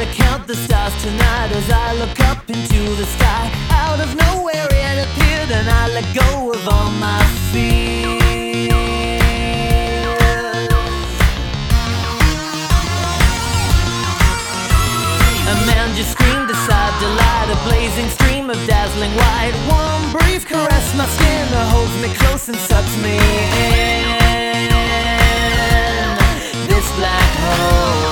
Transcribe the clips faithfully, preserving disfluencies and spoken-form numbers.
to count the stars tonight as I look up into the sky. Out of nowhere it appeared and I let go of all my fears. A man just screamed aside delight, a blazing stream of dazzling white. One brief caress my skin, holds me close and sucks me in this black hole.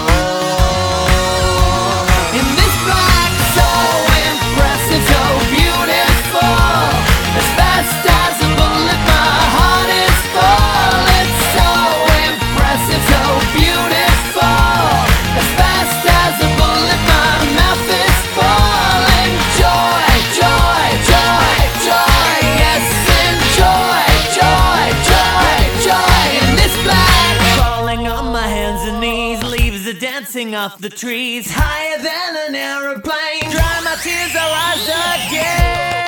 In this black, so impressive, so beautiful, as fast as a bullet my heart is full. It's so impressive, so beautiful, as fast as a bullet my mouth is full. Enjoy, joy, joy, joy, yes, enjoy, joy, joy, joy. In this black, falling on my hands and knees, leaves are dancing off the trees, higher than an aeroplane. Dry my tears, I'll rise again.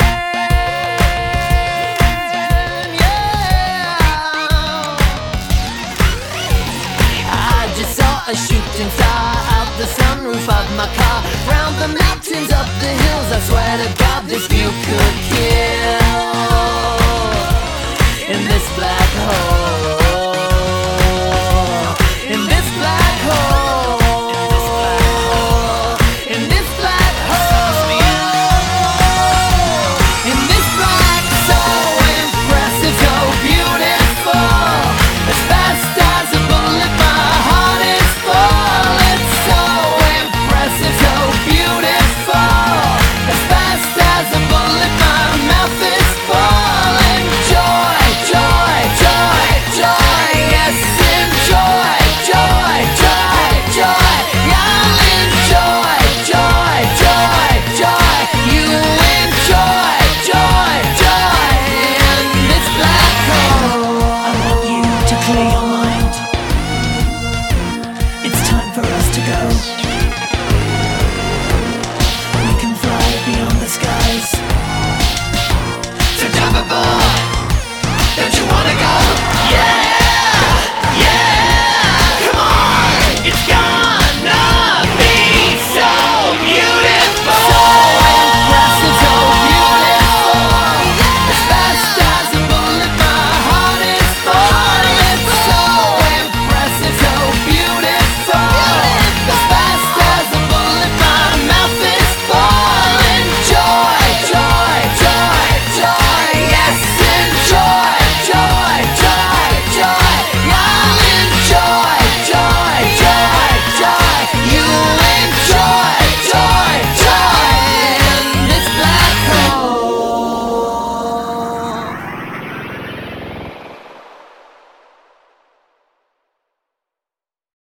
I just saw a shooting star out the sunroof of my car. Round the mountains, up the hills, I swear to God this view could kill.